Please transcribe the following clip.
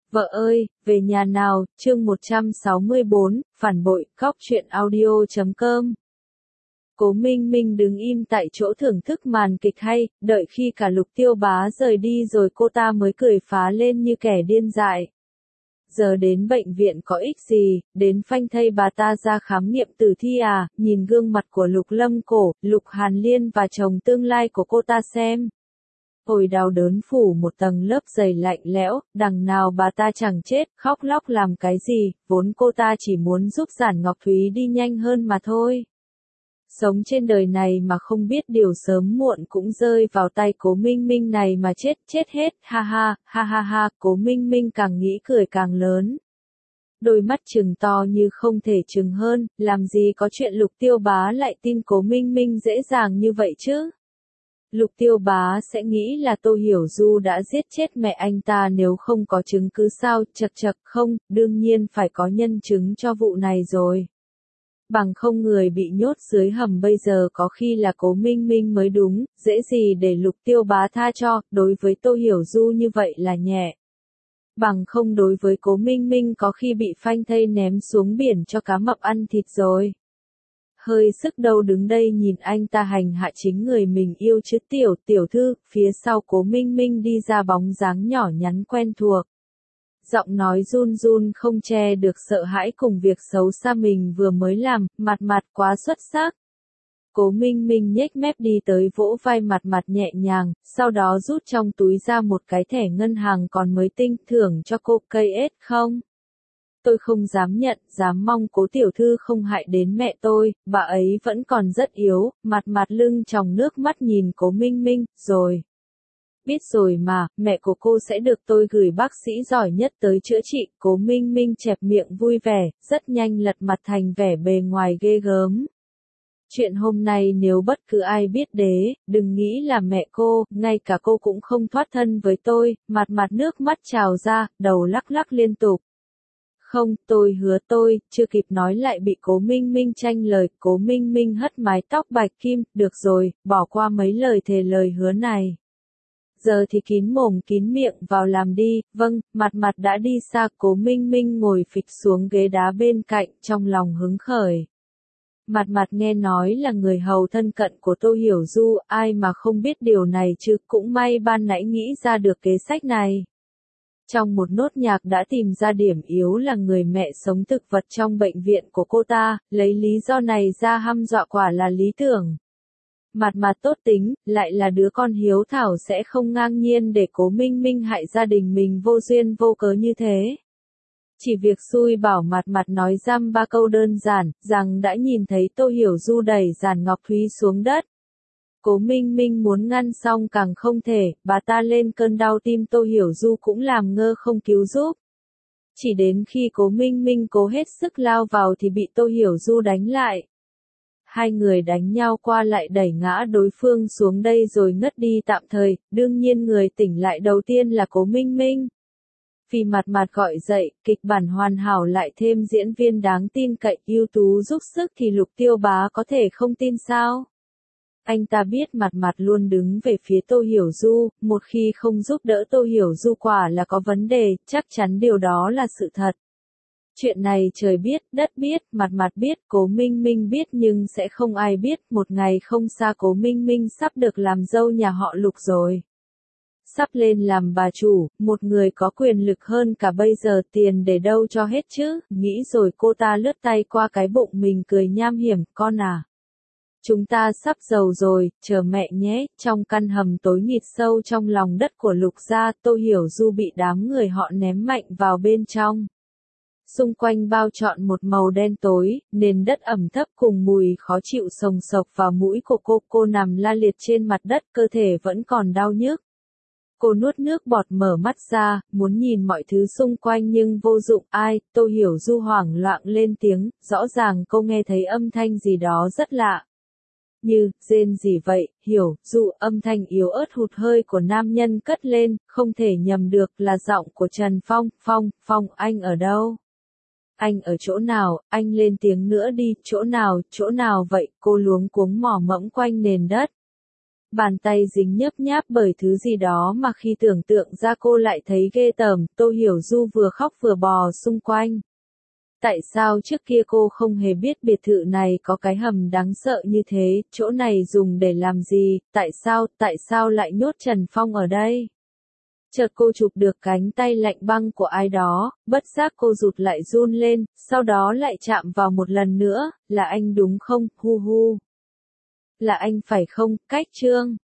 Vợ ơi, về nhà nào, chương 164, phản bội, góc truyện audio.com. Cố Minh Minh đứng im tại chỗ thưởng thức màn kịch hay, đợi khi cả Lục Tiêu Bá rời đi rồi cô ta mới cười phá lên như kẻ điên dại. Giờ đến bệnh viện có ích gì, đến phanh thây bà ta ra khám nghiệm tử thi à, nhìn gương mặt của Lục Lâm Cổ, Lục Hàn Liên và chồng tương lai của cô ta xem. Hồi đau đớn phủ một tầng lớp dày lạnh lẽo, đằng nào bà ta chẳng chết, khóc lóc làm cái gì, vốn cô ta chỉ muốn giúp Giản Ngọc Thúy đi nhanh hơn mà thôi. Sống trên đời này mà không biết điều sớm muộn cũng rơi vào tay Cố Minh Minh này mà chết hết, ha, Cố Minh Minh càng nghĩ cười càng lớn. Đôi mắt trừng to như không thể trừng hơn, làm gì có chuyện Lục Tiêu Bá lại tin Cố Minh Minh dễ dàng như vậy chứ? Lục Tiêu Bá sẽ nghĩ là Tô Hiểu Du đã giết chết mẹ anh ta nếu không có chứng cứ sao, chật không, đương nhiên phải có nhân chứng cho vụ này rồi. Bằng không người bị nhốt dưới hầm bây giờ có khi là Cố Minh Minh mới đúng, dễ gì để Lục Tiêu Bá tha cho, đối với Tô Hiểu Du như vậy là nhẹ. Bằng không đối với Cố Minh Minh có khi bị phanh thây ném xuống biển cho cá mập ăn thịt rồi. Hơi sức đâu đứng đây nhìn anh ta hành hạ chính người mình yêu chứ tiểu thư, phía sau Cố Minh Minh đi ra bóng dáng nhỏ nhắn quen thuộc. Giọng nói run run không che được sợ hãi cùng việc xấu xa mình vừa mới làm, mặt quá xuất sắc. Cố Minh Minh nhếch mép đi tới vỗ vai mặt nhẹ nhàng, sau đó rút trong túi ra một cái thẻ ngân hàng còn mới tinh, thưởng cho cô cây ết không? Tôi không dám nhận, dám mong Cố tiểu thư không hại đến mẹ tôi, bà ấy vẫn còn rất yếu, mặt lưng tròng nước mắt nhìn Cố Minh Minh, rồi. Biết rồi mà, mẹ của cô sẽ được tôi gửi bác sĩ giỏi nhất tới chữa trị, Cố Minh Minh chẹp miệng vui vẻ, rất nhanh lật mặt thành vẻ bề ngoài ghê gớm. Chuyện hôm nay nếu bất cứ ai biết đừng nghĩ là mẹ cô, ngay cả cô cũng không thoát thân với tôi, mặt nước mắt trào ra, đầu lắc liên tục. Không, tôi hứa tôi, chưa kịp nói lại bị Cố Minh Minh tranh lời, Cố Minh Minh hất mái tóc bạch kim, được rồi, bỏ qua mấy lời thề lời hứa này. Giờ thì kín mồm kín miệng vào làm đi, vâng, mặt đã đi xa, Cố Minh Minh ngồi phịch xuống ghế đá bên cạnh, trong lòng hứng khởi. Mặt nghe nói là người hầu thân cận của Tô Hiểu Du, ai mà không biết điều này chứ, cũng may ban nãy nghĩ ra được kế sách này. Trong một nốt nhạc đã tìm ra điểm yếu là người mẹ sống thực vật trong bệnh viện của cô ta, lấy lý do này ra hăm dọa quả là lý tưởng. Mặt tốt tính, lại là đứa con hiếu thảo sẽ không ngang nhiên để Cố Minh Minh hại gia đình mình vô duyên vô cớ như thế. Chỉ việc xui bảo mặt nói dăm ba câu đơn giản, rằng đã nhìn thấy Tô Hiểu Du đẩy Giản Ngọc Thúy xuống đất. Cố Minh Minh muốn ngăn xong càng không thể, bà ta lên cơn đau tim Tô Hiểu Du cũng làm ngơ không cứu giúp. Chỉ đến khi Cố Minh Minh cố hết sức lao vào thì bị Tô Hiểu Du đánh lại. Hai người đánh nhau qua lại đẩy ngã đối phương xuống đây rồi ngất đi tạm thời, đương nhiên người tỉnh lại đầu tiên là Cố Minh Minh. Vì mặt gọi dậy, kịch bản hoàn hảo lại thêm diễn viên đáng tin cậy, ưu tú giúp sức thì Lục Tiêu Bá có thể không tin sao? Anh ta biết mặt luôn đứng về phía Tô Hiểu Du, một khi không giúp đỡ Tô Hiểu Du quả là có vấn đề, chắc chắn điều đó là sự thật. Chuyện này trời biết, đất biết, mặt biết, Cố Minh Minh biết nhưng sẽ không ai biết, một ngày không xa Cố Minh Minh sắp được làm dâu nhà họ Lục rồi. Sắp lên làm bà chủ, một người có quyền lực hơn cả bây giờ, tiền để đâu cho hết chứ, nghĩ rồi cô ta lướt tay qua cái bụng mình cười nham hiểm, con à. Chúng ta sắp giàu rồi, chờ mẹ nhé, trong căn hầm tối nghịt sâu trong lòng đất của Lục gia, Tô Hiểu Du bị đám người họ ném mạnh vào bên trong. Xung quanh bao trọn một màu đen tối, nền đất ẩm thấp cùng mùi khó chịu sồng sộc vào mũi của cô nằm la liệt trên mặt đất, cơ thể vẫn còn đau nhức. Cô nuốt nước bọt mở mắt ra, muốn nhìn mọi thứ xung quanh nhưng vô dụng, ai, Tô Hiểu Du hoảng loạn lên tiếng, rõ ràng cô nghe thấy âm thanh gì đó rất lạ. Như, rên gì vậy, Hiểu Du, âm thanh yếu ớt hụt hơi của nam nhân cất lên, không thể nhầm được là giọng của Trần Phong, Phong, anh ở đâu? Anh ở chỗ nào, anh lên tiếng nữa đi, chỗ nào vậy, cô luống cuống mò mẫm quanh nền đất. Bàn tay dính nhớp nháp bởi thứ gì đó mà khi tưởng tượng ra cô lại thấy ghê tởm, Tô Hiểu Du vừa khóc vừa bò xung quanh. Tại sao trước kia cô không hề biết biệt thự này có cái hầm đáng sợ như thế, chỗ này dùng để làm gì, tại sao lại nhốt Trần Phong ở đây? Chợt cô chụp được cánh tay lạnh băng của ai đó, bất giác cô rụt lại run lên, sau đó lại chạm vào một lần nữa, là anh đúng không, hu hu. Là anh phải không, Cách Trương.